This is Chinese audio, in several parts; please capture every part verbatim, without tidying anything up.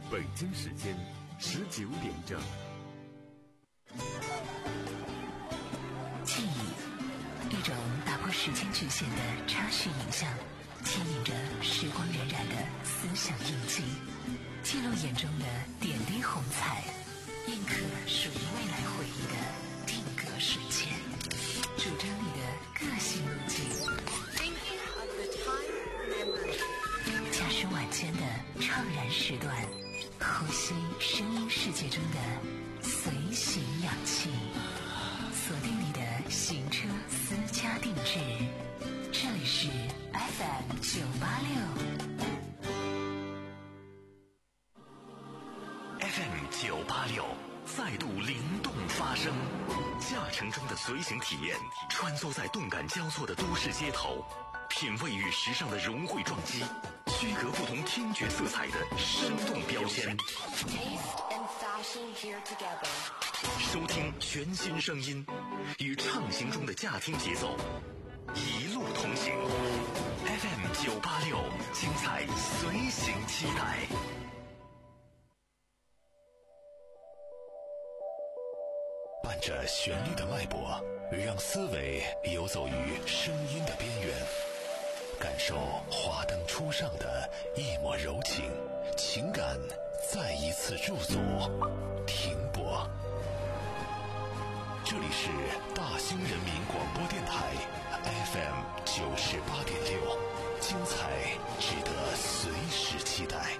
北京时间十九点整。 记忆，一种打破时间局限的插叙影像，牵引着时光荏苒的思想印记，记录眼中的点滴红彩，印刻属于未来回忆的定格瞬间，主张你的个性路径。驾驶晚间的怅然时段，呼吸声音世界中的随行氧气，锁定你的行车私家定制。这里是 F M 九八六 F M 九八六再度灵动发声，驾乘中的随行体验，穿梭在动感交错的都市街头，品味与时尚的融汇撞击，区隔不同听觉色彩的生动标签。收听全新声音，与畅行中的驾听节奏，一路同行。F M 九八六，精彩随行期待。伴着旋律的脉搏，让思维游走于声音的边缘，感受华灯初上的一抹柔情，情感再一次驻足停泊。这里是大兴人民广播电台 F M 九十八点六，精彩值得随时期待。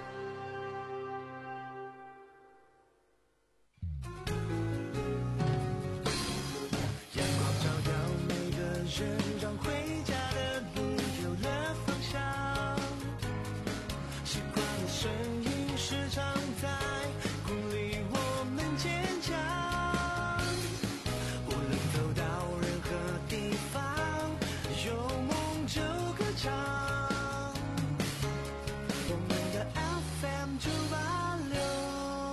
让回家的路有了方向，习惯的声音时常在鼓励我们坚强，无论走到任何地方，有梦就歌唱，我们的 F M 九八六。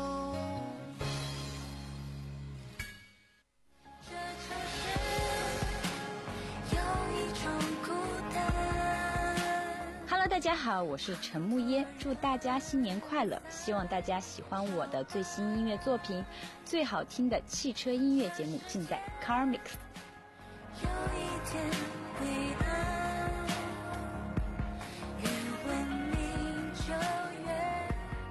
大家好，我是陈木耶，祝大家新年快乐，希望大家喜欢我的最新音乐作品，最好听的汽车音乐节目尽在 CarMix。 有一天回答越文明就越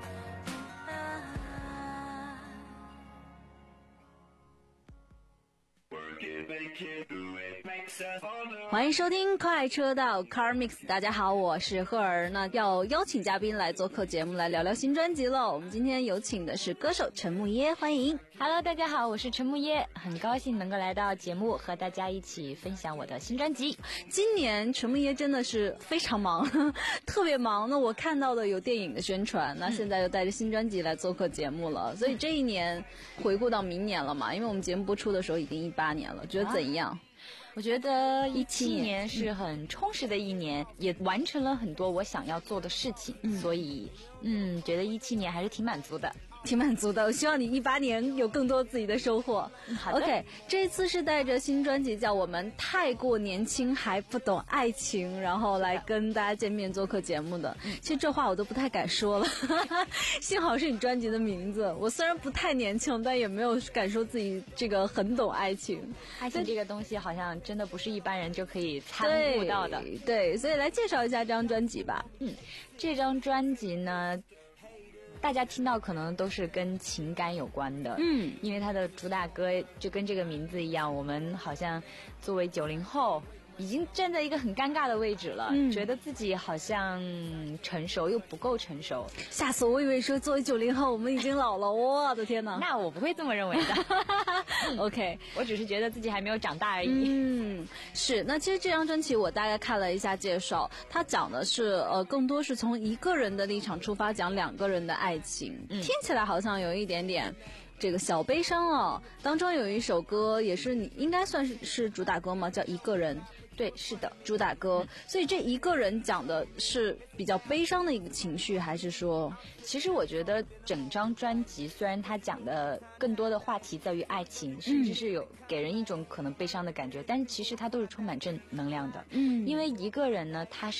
欢迎收听快车道 CarMix， 大家好，我是赫尔。那要邀请嘉宾来做客节目，来聊聊新专辑了。我们今天有请的是歌手陈木耶，欢迎。 Hello， 大家好，我是陈木耶，很高兴能够来到节目，和大家一起分享我的新专辑。 今年陈木耶真的是非常忙，特别忙。那我看到的有电影的宣传，那现在又带着新专辑来做客节目了。所以这一年回顾到明年了嘛，因为我们节目播出的时候已经一八年了，觉得怎样？啊， 我觉得一七年是很充实的一年，嗯，也完成了很多我想要做的事情，嗯，所以嗯，觉得一七年还是挺满足的。 挺满足的，我希望你一八年有更多自己的收获。 嗯，好的。 OK， 这一次是带着新专辑叫我们太过年轻还不懂爱情，然后来跟大家见面做客节目的。其实这话我都不太敢说了幸好是你专辑的名字，我虽然不太年轻，但也没有敢说自己这个很懂爱情。 爱情这个东西好像真的不是一般人就可以参悟到的。 对， 对，所以来介绍一下这张专辑吧。 嗯，这张专辑呢，大家听到可能都是跟情感有关的，嗯，因为它的主打歌就跟这个名字一样，我们好像作为九零后已经站在一个很尴尬的位置了，嗯，觉得自己好像成熟又不够成熟。 吓死我，以为说作为九零后我们已经老了，我的天哪！ 那我不会这么认为的 OK， 我只是觉得自己还没有长大而已。 嗯，是。那其实这张专辑我大概看了一下介绍，它讲的是呃，更多是从一个人的立场出发，讲两个人的爱情，嗯，听起来好像有一点点这个小悲伤哦。当中有一首歌也是你应该算是是主打歌吗？叫一个人。 对，是的， 主打歌。所以这一个人讲的是比较悲伤的一个情绪，还是说？ 其实我觉得整张专辑虽然它讲的更多的话题在于爱情，甚至是有给人一种可能悲伤的感觉，但是其实它都是充满正能量的。嗯，因为一个人呢，他是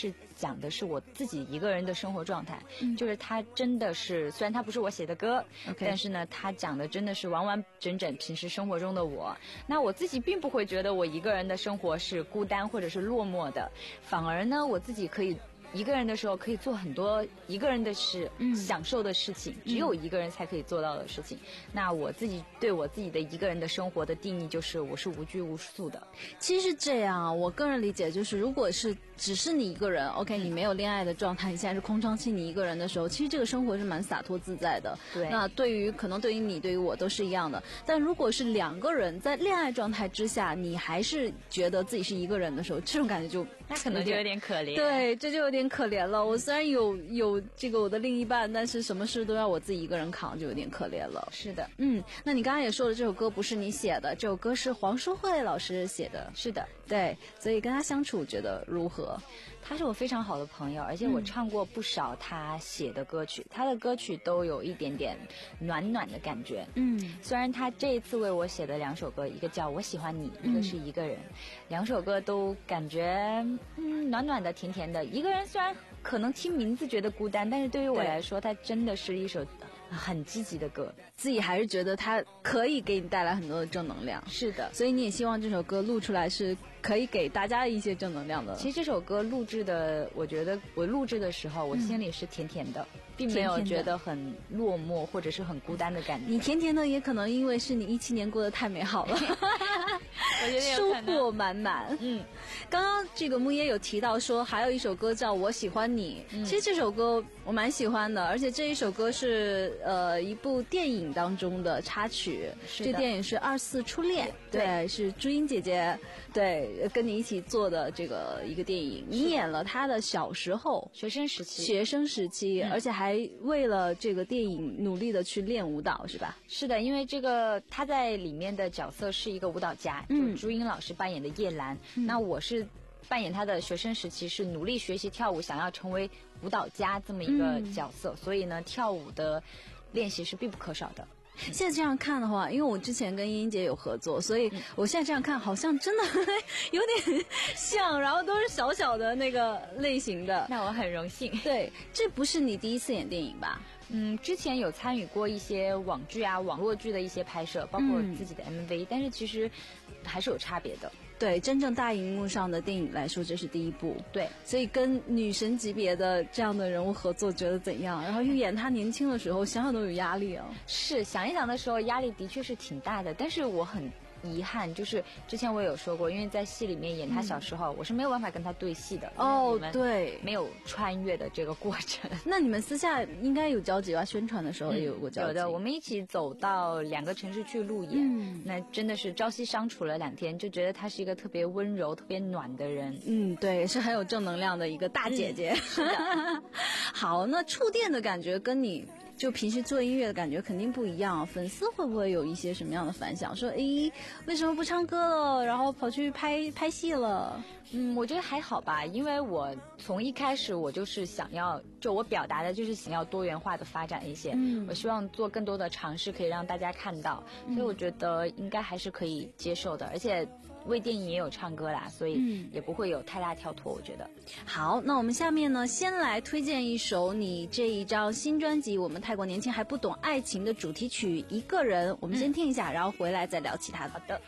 讲的是我自己一个人的生活状态，嗯、就是它真的是，虽然它不是我写的歌， okay. 但是呢，它讲的真的是完完整整平时生活中的我。那我自己并不会觉得我一个人的生活是孤单或者是落寞的，反而呢，我自己可以一个人的时候可以做很多一个人的事、嗯、享受的事情，只有一个人才可以做到的事情、嗯、那我自己对我自己的一个人的生活的定义就是我是无拘无束的。 其实是这样，我个人理解就是如果是只是你一个人 OK、嗯、你没有恋爱的状态，你现在是空窗期，你一个人的时候，其实这个生活是蛮洒脱自在的。 对， 那对于可能对于你对于我都是一样的，但如果是两个人在恋爱状态之下，你还是觉得自己是一个人的时候，这种感觉就那可能就有点可怜。 对，这就有点可怜了。我虽然有有这个我的另一半，但是什么事都要我自己一个人扛，就有点可怜了。 是的， 嗯，那你刚刚也说了，这首歌不是你写的，这首歌是黄淑慧老师写的。 是的， 对，所以跟他相处觉得如何？ 他是我非常好的朋友，而且我唱过不少他写的歌曲、嗯、他的歌曲都有一点点暖暖的感觉。嗯，虽然他这一次为我写的两首歌，一个叫我喜欢你、嗯、一个是一个人，两首歌都感觉嗯暖暖的甜甜的。一个人虽然可能听名字觉得孤单，但是对于我来说它真的是一首很积极的歌， 自己还是觉得它可以给你带来很多的正能量。 是的， 所以你也希望这首歌录出来是可以给大家一些正能量的。 其实这首歌录制的，我觉得我录制的时候我心里是甜甜的、嗯、并没有觉得很落寞或者是很孤单的感觉。 你甜甜的也可能因为是你一七年过得太美好了我觉得收获满满。 嗯， 刚刚这个木耶有提到说还有一首歌叫我喜欢你、嗯、其实这首歌我蛮喜欢的，而且这一首歌是呃一部电影当中的插曲。这电影是二四初恋， 对, 对，是朱茵姐姐对跟你一起做的这个一个电影，你演了她的小时候学生时期学生时期、嗯、而且还为了这个电影努力的去练舞蹈，是吧？ 是的，因为这个她在里面的角色是一个舞蹈家、嗯、就是朱茵老师扮演的叶兰、嗯、那我是扮演她的学生时期是努力学习跳舞，想要成为舞蹈家这么一个角色、嗯、所以呢跳舞的练习是必不可少的。 现在这样看的话，因为我之前跟茵茵姐有合作，所以我现在这样看好像真的有点像，然后都是小小的那个类型的。 那我很荣幸。 对，这不是你第一次演电影吧？ 嗯，之前有参与过一些网剧啊网络剧的一些拍摄，包括自己的 M V、嗯、但是其实还是有差别的。 对，真正大荧幕上的电影来说，这是第一部。 对， 所以跟女神级别的这样的人物合作，觉得怎样？然后又演她年轻的时候，想想都有压力啊。 是，想一想的时候，压力的确是挺大的。但是我很遗憾，就是之前我有说过，因为在戏里面演他小时候、嗯、我是没有办法跟他对戏的。 哦，对， 没有穿越的这个过程。 那你们私下应该有交集吧？宣传的时候也有过交集、嗯、 有的，我们一起走到两个城市去路演、嗯、那真的是朝夕相处了两天，就觉得他是一个特别温柔特别暖的人。 嗯，对，是很有正能量的一个大姐姐、嗯、 是的好，那触电的感觉跟你就平时做音乐的感觉肯定不一样，粉丝会不会有一些什么样的反响，说诶为什么不唱歌了，然后跑去拍拍戏了？ 嗯，我觉得还好吧，因为我从一开始我就是想要，就我表达的就是想要多元化的发展一些、嗯、我希望做更多的尝试可以让大家看到、嗯、所以我觉得应该还是可以接受的，而且为电影也有唱歌啦，所以也不会有太大跳脱，我觉得。 好，那我们下面呢先来推荐一首你这一张新专辑我们太过年轻还不懂爱情的主题曲《一个人》，我们先听一下、嗯、然后回来再聊其他的。 好的。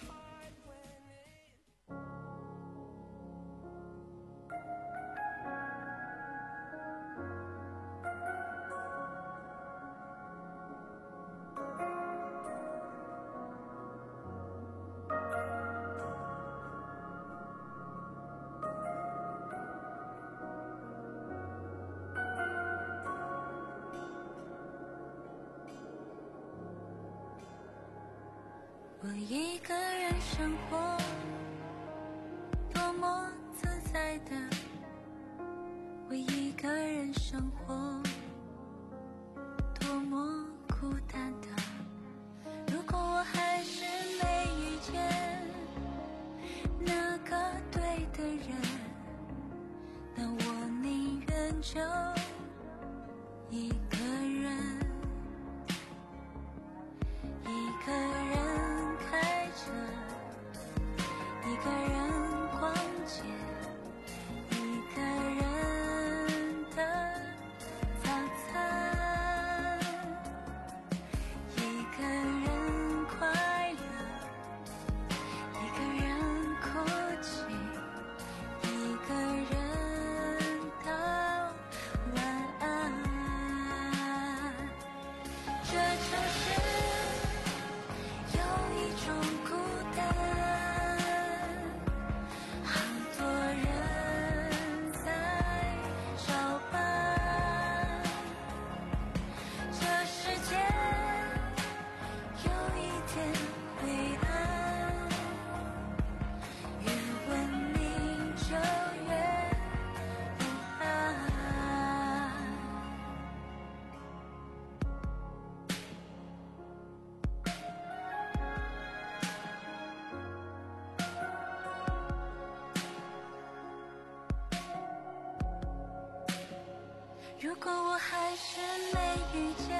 我一个人生活，多么自在的。我一个人生活，多么孤单的。如果我还是没遇见那个对的人，那我宁愿就一个人，一个人开车，一个人逛街，一个人如果我还是没遇见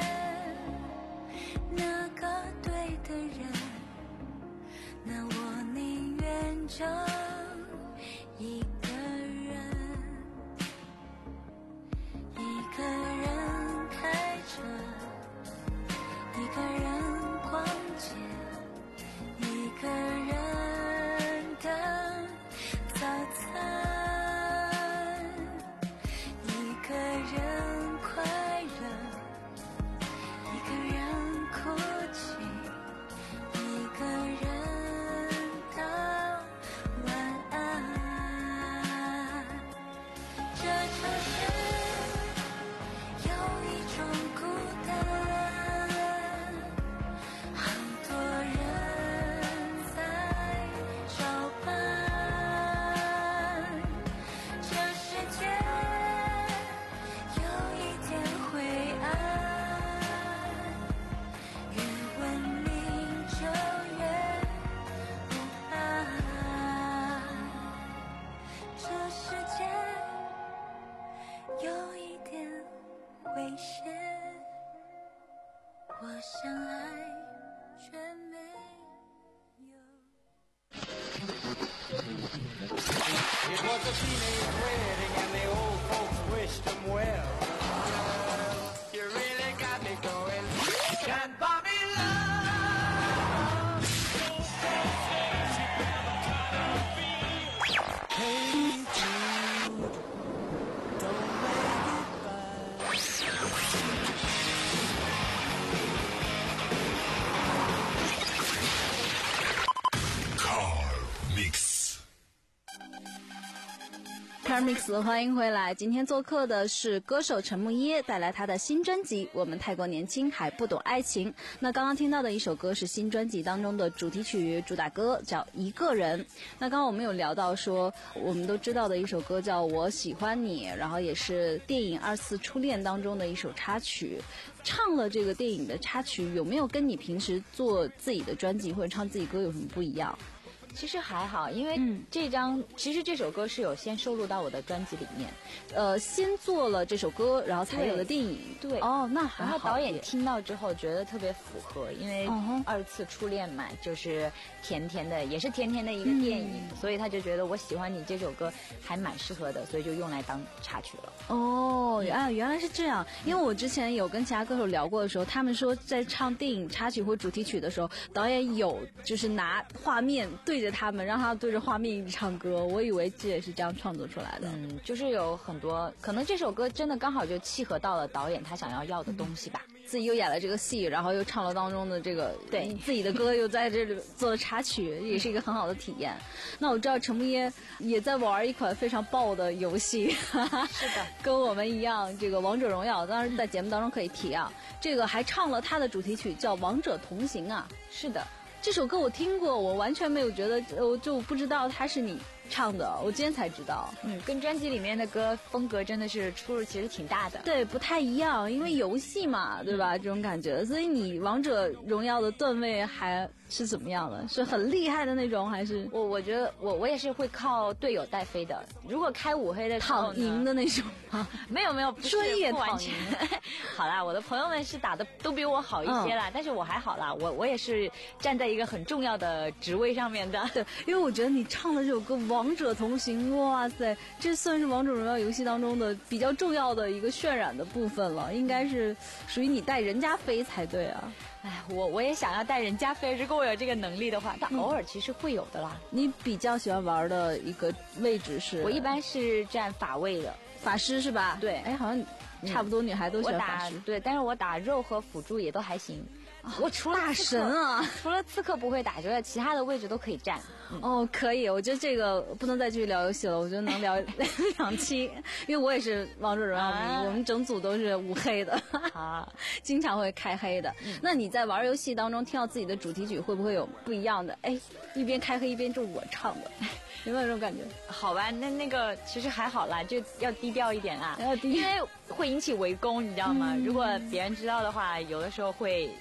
那个对的人，那我宁愿就一个人，一个人开车，一个人逛街，一个人等早餐，一个人快乐，一个人哭泣，一个人道晚安。这城市有一种孤单，好多人在找伴。这世界有一点灰暗，越文明就越不安。这世界有一点危险，我想爱却没有。 It was a teenage wedding and the old folks wished him well. You really got me going. Can't buy me love. Hey Jude, don't make it bad. Car Mix。 Carmix， 欢迎回来。今天做客的是歌手陈木耶，带来他的新专辑《我们太过年轻还不懂爱情》。那刚刚听到的一首歌是新专辑当中的主题曲，主打歌叫《一个人》。那刚刚我们有聊到说，我们都知道的一首歌叫《我喜欢你》，然后也是电影《二次初恋》当中的一首插曲。唱了这个电影的插曲，有没有跟你平时做自己的专辑或者唱自己歌有什么不一样？ 其实还好，因为这张、嗯、其实这首歌是有先收录到我的专辑里面， 呃，先做了这首歌，然后才有了电影。 对， 哦，那还好。 然后导演听到之后觉得特别符合，因为二次初恋嘛，就是甜甜的，也是甜甜的一个电影，嗯、所以他就觉得我喜欢你这首歌还蛮适合的，所以就用来当插曲了。 哦，啊，原来是这样。因为我之前有跟其他歌手聊过的时候，他们说在唱电影插曲或主题曲的时候，导演有就是拿画面对着他们，让他对着画面一直唱歌。我以为这也是这样创作出来的。 嗯，就是有很多可能这首歌真的刚好就契合到了导演他想要要的东西吧。 嗯、自己又演了这个戏，然后又唱了当中的这个对自己的歌，又在这里做了插曲，也是一个很好的体验。那我知道陈木耶也在玩一款非常爆的游戏， 是的， 跟我们一样，这个王者荣耀，当然在节目当中可以提啊。这个还唱了他的主题曲叫《王者同行》啊。 是的。 这首歌我听过，我完全没有觉得，我就不知道它是你唱的，我今天才知道。 嗯，跟专辑里面的歌风格真的是出入其实挺大的。 对，不太一样，因为游戏嘛，对吧？这种感觉，所以你王者荣耀的段位还是怎么样的？是很厉害的那种，还是？ 我我觉得我我也是会靠队友带飞的。如果开五黑的时候躺赢的那种吗？ 没有没有， 专业不完全。好啦，我的朋友们是打的都比我好一些啦，嗯、但是我还好啦，我我也是站在一个很重要的职位上面的。 对，因为我觉得你唱的这首歌《王者同行》，哇塞，这算是王者荣耀游戏当中的比较重要的一个渲染的部分了，应该是属于你带人家飞才对啊。 哎，我我也想要带人家飞，如果我有这个能力的话，但偶尔其实会有的啦。 嗯、你比较喜欢玩的一个位置是？ 我一般是站法位的， 法师是吧？ 对， 哎，好像差不多女孩都喜欢法师。 对，但是我打肉和辅助也都还行。我除了大神啊， 除了刺客不会打之外，其他的位置都可以站。 嗯、哦，可以，我觉得这个不能再继续聊游戏了，我觉得能聊两期，因为我也是王者荣耀迷，啊、我们整组都是五黑的， 啊， 经常会开黑的。嗯、那你在玩游戏当中听到自己的主题曲，会不会有不一样的？哎，一边开黑一边就是我唱的。有没有这种感觉？ 好吧，那那个其实还好啦，就要低调一点啦， 要低， 因为会引起围攻，你知道吗？嗯、如果别人知道的话，有的时候会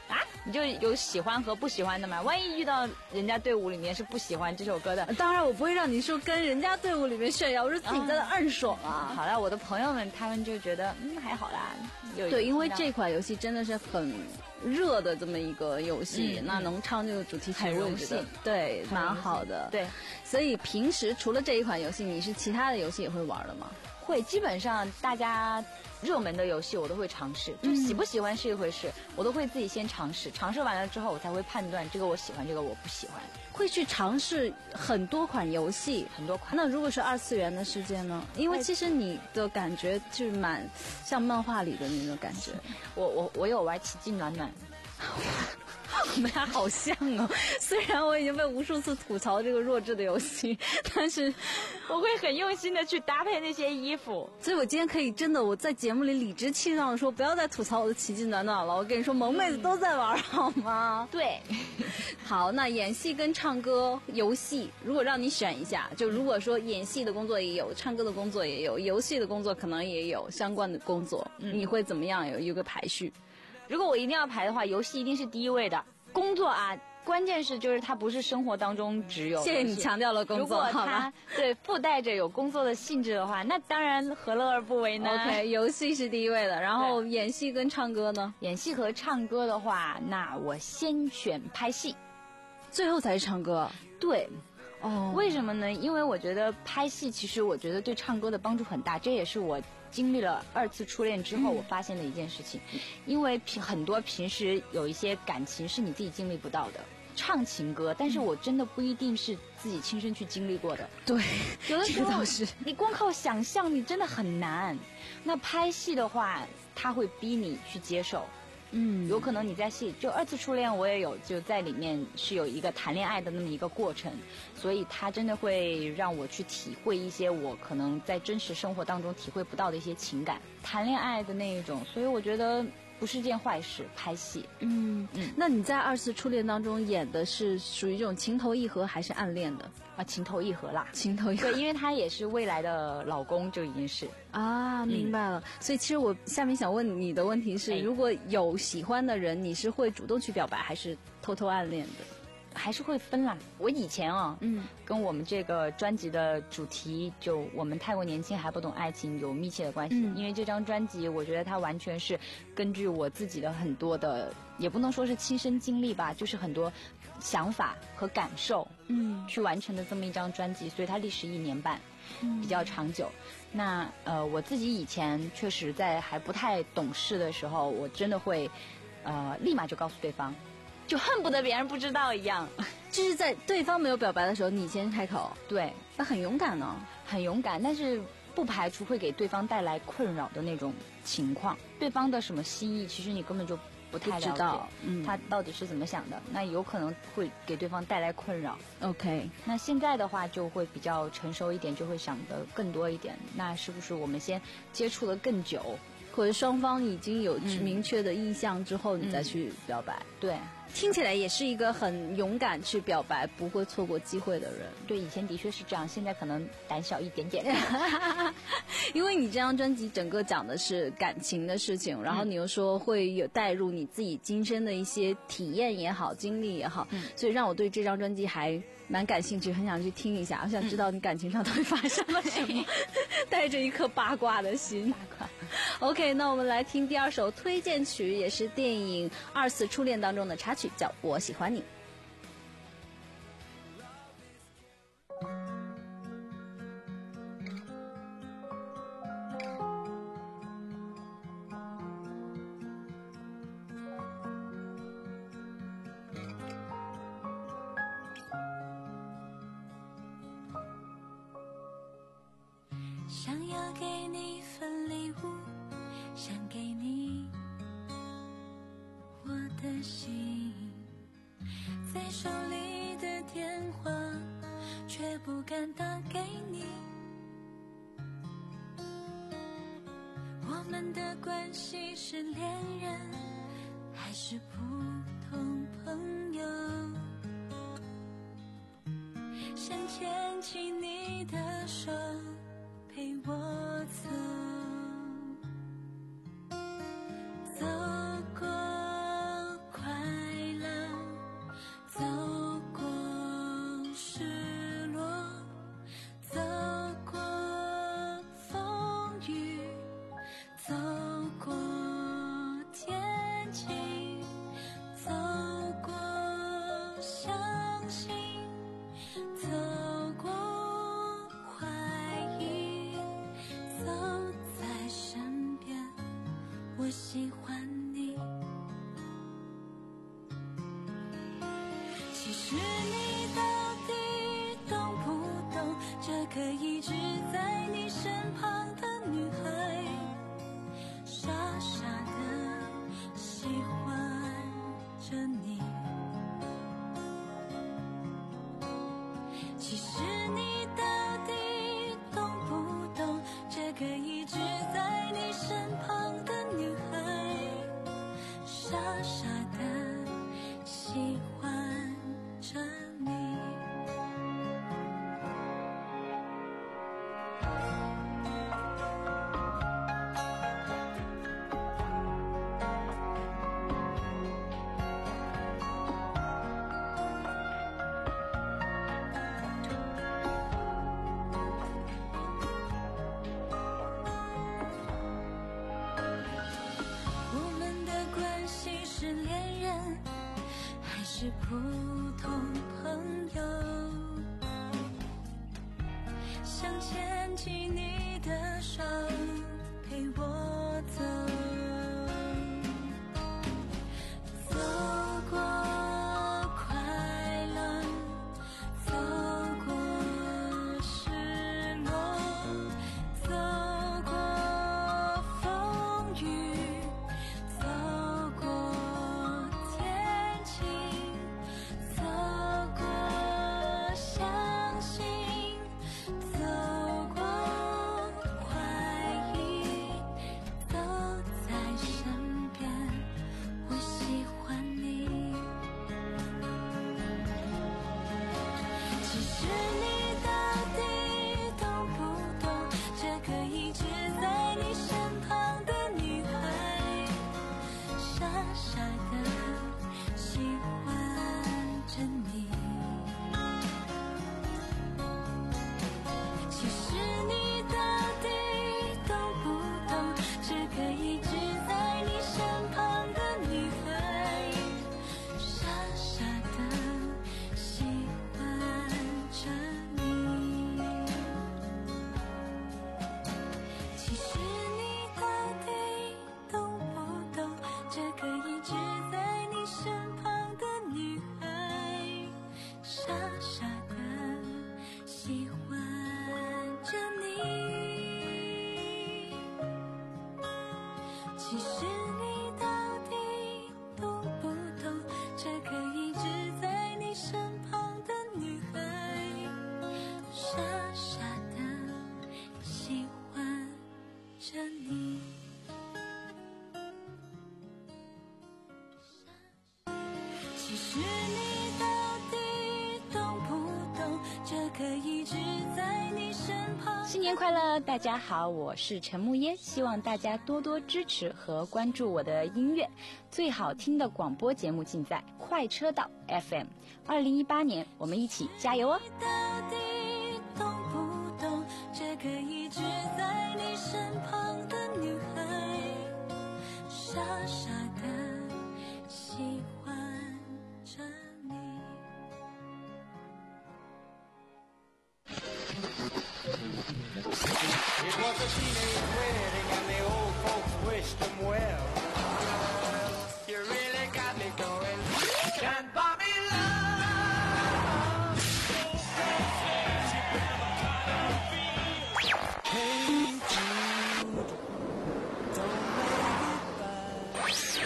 啊，你就有喜欢和不喜欢的嘛？万一遇到人家队伍里面是不喜欢这首歌的， 当然我不会让你说跟人家队伍里面炫耀，我是自己在那暗爽啊。 好了，我的朋友们他们就觉得嗯还好啦。 对，因为这款游戏真的是很热的这么一个游戏，嗯、那能唱这个主题曲， 很荣幸， 对，蛮好的。 对， 所以平时除了这一款游戏，你是其他的游戏也会玩的吗？ 会，基本上大家热门的游戏我都会尝试，就喜不喜欢是一回事，嗯、我都会自己先尝试，尝试完了之后我才会判断这个我喜欢，这个我不喜欢。 会去尝试很多款游戏， 很多款。 那如果是二次元的世界呢？因为其实你的感觉就是蛮像漫画里的那种感觉。 我我我有玩奇迹暖暖。 我们俩好像哦，虽然我已经被无数次吐槽这个弱智的游戏，但是我会很用心的去搭配那些衣服。 所以我今天可以真的我在节目里理直气壮的说，不要再吐槽我的奇迹暖暖了。我跟你说，萌妹子都在玩，好吗？ 对。 好，那演戏跟唱歌游戏，如果让你选一下，就如果说演戏的工作也有，唱歌的工作也有，游戏的工作可能也有相关的工作，嗯、你会怎么样有一个排序？ 如果我一定要排的话，游戏一定是第一位的。工作啊，关键是就是它不是生活当中只有。 谢谢你强调了工作。 如果它对附带着有工作的性质的话，那当然何乐而不为呢 ？OK， 游戏是第一位的，然后演戏跟唱歌呢？ 演戏和唱歌的话，那我先选拍戏， 最后才是唱歌。 对。 哦， 为什么呢？因为我觉得拍戏其实我觉得对唱歌的帮助很大，这也是我经历了二次初恋之后我发现的一件事情。嗯、因为平很多平时有一些感情是你自己经历不到的，唱情歌，但是我真的不一定是自己亲身去经历过的。 对， 有的时候是你光靠想象，你真的很难。那拍戏的话，它会逼你去接受。嗯，有可能你在戏就二次初恋，我也有就在里面是有一个谈恋爱的那么一个过程，所以它真的会让我去体会一些我可能在真实生活当中体会不到的一些情感，谈恋爱的那一种，所以我觉得不是件坏事。拍戏， 嗯嗯，那你在二次初恋当中演的是属于这种情投意合还是暗恋的？ 啊，情投意合啦， 情投意合。 对，因为他也是未来的老公，就已经是啊，明白了。嗯、所以其实我下面想问你的问题是，哎、如果有喜欢的人，你是会主动去表白，还是偷偷暗恋的？ 还是会分啦。我以前啊，嗯，跟我们这个专辑的主题就我们太过年轻还不懂爱情有密切的关系。嗯、因为这张专辑，我觉得它完全是根据我自己的很多的，也不能说是亲身经历吧，就是很多想法和感受，嗯，去完成的这么一张专辑，所以它历时一年半，嗯，比较长久。那呃，我自己以前确实在还不太懂事的时候，我真的会，呃，立马就告诉对方。就恨不得别人不知道一样， 就是在对方没有表白的时候，你先开口。 对， 那很勇敢呢， 很勇敢，但是不排除会给对方带来困扰的那种情况。对方的什么心意，其实你根本就不太了解， 知道，嗯， 他到底是怎么想的，那有可能会给对方带来困扰。 OK， 那现在的话就会比较成熟一点，就会想得更多一点。那是不是我们先接触得更久， 或者双方已经有明确的意向之后，嗯、你再去表白？ 对。 听起来也是一个很勇敢去表白，不会错过机会的人。 对，以前的确是这样，现在可能胆小一点点。 因为你这张专辑整个讲的是感情的事情，然后你又说会有带入你自己今生的一些体验也好、经历也好，嗯、所以让我对这张专辑还蛮感兴趣，很想去听一下，我想知道你感情上到底发生了什么，带着一颗八卦的心。 八卦。 OK， 那我们来听第二首推荐曲，也是电影《二次初恋》当中的插曲，叫《我喜欢你》。 想要给你一份礼物，想给你我的心，在手里的电话却不敢打给你。我们的关系是恋人还是普通朋友？想牵起你的手陪我走，走过快喜欢你。其实你到底懂不懂这个一直在你身旁的女孩，傻傻的喜欢着你。其实你到底懂不懂这个一直在你身旁的女孩，傻傻的喜欢着你。我们的关系是恋人还是普通朋友？想牵起你的手，陪我走，走过快乐，走过失落，走过风雨，走过天晴，走过相信，走过怀疑，都在身边，我喜欢你。其实你到底懂不懂这个一直在你身旁的女孩，傻傻的喜欢着你。其实你到底懂不懂这个一直在你身旁的女孩，傻傻的喜欢着你。其实你到底懂不懂这个一直在你身旁的女孩，傻傻的喜欢着你。其实你到底懂不懂这个一直在你身旁的女孩，傻傻的喜欢着你。其实你到底懂不懂这个一直在你身旁。 新年快乐，大家好，我是陈木耶，希望大家多多支持和关注我的音乐。最好听的广播节目尽在快车道 F M。二零一八年，我们一起加油哦！ 到底懂不懂这个一直在你身旁的女孩，傻傻的喜欢着你。 It was a teenage wedding and the old folks wished them well. You really got me going. Can't buy me love. Hey Jude, don't make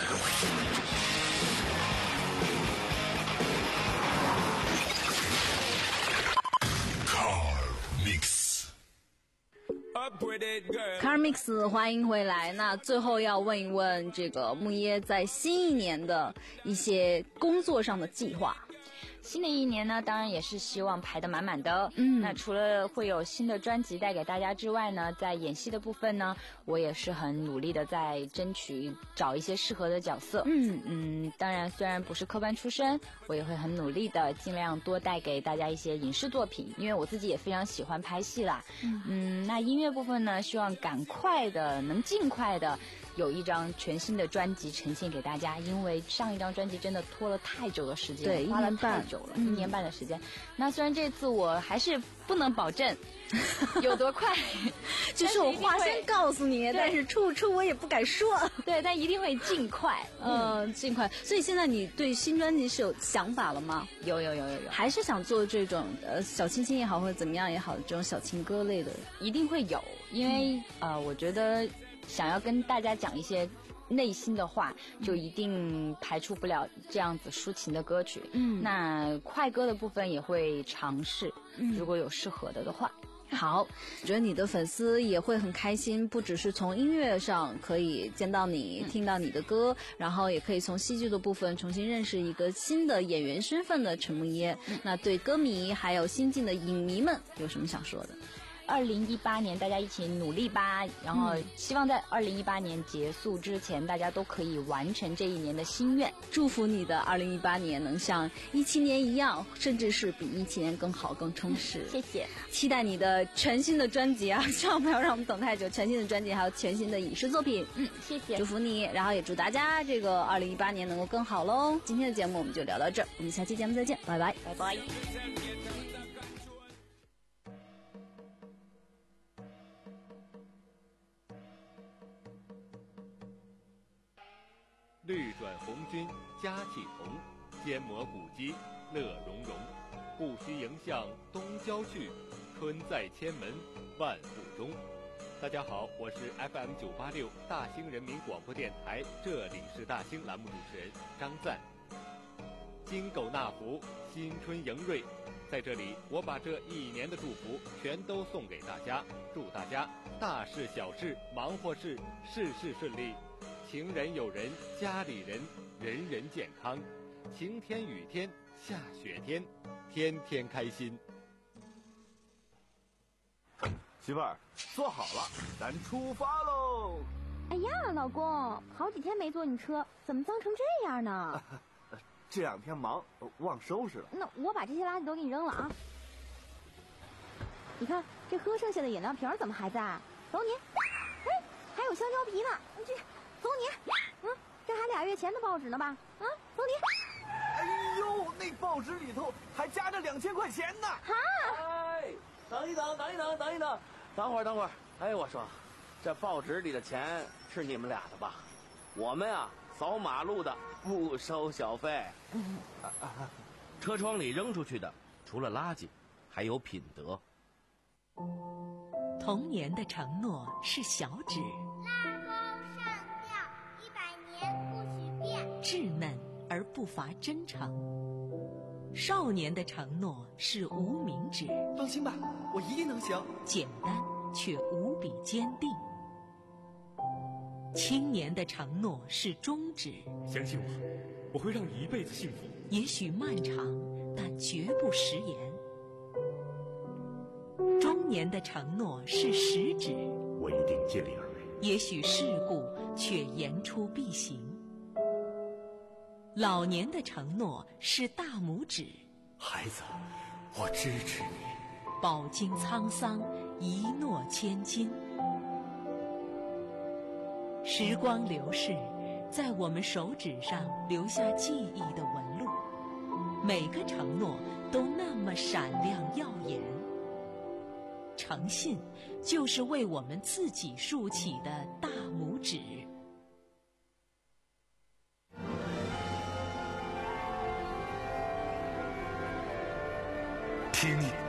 it bad. Car Mix。 Up with it, girl. Carmix 欢迎回来。那最后要问一问这个木耶在新一年的一些工作上的计划。 新的一年呢，当然也是希望排得满满的。 嗯那除了会有新的专辑带给大家之外呢，在演戏的部分呢，我也是很努力的在争取找一些适合的角色。 嗯嗯，当然虽然不是科班出身，我也会很努力的尽量多带给大家一些影视作品，因为我自己也非常喜欢拍戏啦。嗯，嗯那音乐部分呢，希望赶快的能尽快的有一张全新的专辑呈现给大家，因为上一张专辑真的拖了太久的时间， 对， 花了太久了， 嗯、 一年半的时间。那虽然这次我还是不能保证有多快， 就是我话先告诉你，但是出不出我也不敢说。 对，但一定会尽快， 嗯，尽快。所以现在你对新专辑是有想法了吗？ 有有有有有， 还是想做这种呃小清新也好，或者怎么样也好，这种小情歌类的， 一定会有，因为、嗯、呃，我觉得想要跟大家讲一些内心的话，就一定排除不了这样子抒情的歌曲。嗯，那快歌的部分也会尝试，嗯、如果有适合的的话。 好，我觉得你的粉丝也会很开心，不只是从音乐上可以见到你、嗯、听到你的歌，然后也可以从戏剧的部分重新认识一个新的演员身份的陈木耶、嗯、那对歌迷还有新进的影迷们有什么想说的？ 二零一八年大家一起努力吧，然后希望在二零一八年结束之前，大家都可以完成这一年的心愿。 祝福你的二零一八年能像一七年一样，甚至是比一七年更好更充实、 嗯、谢谢， 期待你的全新的专辑啊，希望不要让我们等太久，全新的专辑还有全新的影视作品。 嗯，谢谢， 祝福你，然后也祝大家这个二零一八年能够更好喽。今天的节目我们就聊到这儿，我们下期节目再见，拜拜拜拜。 绿转红军佳气同，肩磨古肌乐融融。不须迎向东郊去，春在千门万户中。大家好，我是 F M 九八六大兴人民广播电台，这里是大兴栏目主持人张赞。金狗纳福，新春迎瑞，在这里我把这一年的祝福全都送给大家，祝大家大事小事忙活事事事顺利，情人有人，家里人人人健康，晴天雨天下雪天，天天开心。 媳妇儿，坐好了，咱出发喽！ 哎呀，老公，好几天没坐你车，怎么脏成这样呢？ 这两天忙，忘收拾了。 那我把这些垃圾都给你扔了啊！你看这喝剩下的饮料瓶怎么还在？走你！哎，还有香蕉皮呢，这走你！嗯，这还俩月前的报纸呢吧？啊，走你！ 哎呦，那报纸里头还夹着两千块钱呢！ 哈！ 哎，等一等，等一等，等一等，等会儿，等会儿。哎，我说，这报纸里的钱是你们俩的吧？我们啊，扫马路的不收小费。 车窗里扔出去的，除了垃圾，还有品德。 童年的承诺是小指， 拉钩上吊，一百年不许变， 稚嫩而不乏真诚。少年的承诺是无名指， 放心吧，我一定能行。 简单却无比坚定。青年的承诺是中指， 相信我，我会让你一辈子幸福。 也许漫长，但绝不食言。中年的承诺是食指， 我一定尽力而为。 也许世故，却言出必行。老年的承诺是大拇指， 孩子，我支持你。 饱经沧桑，一诺千金。时光流逝，在我们手指上留下记忆的纹路，每个承诺都那么闪亮耀眼。诚信就是为我们自己竖起的大拇指。 听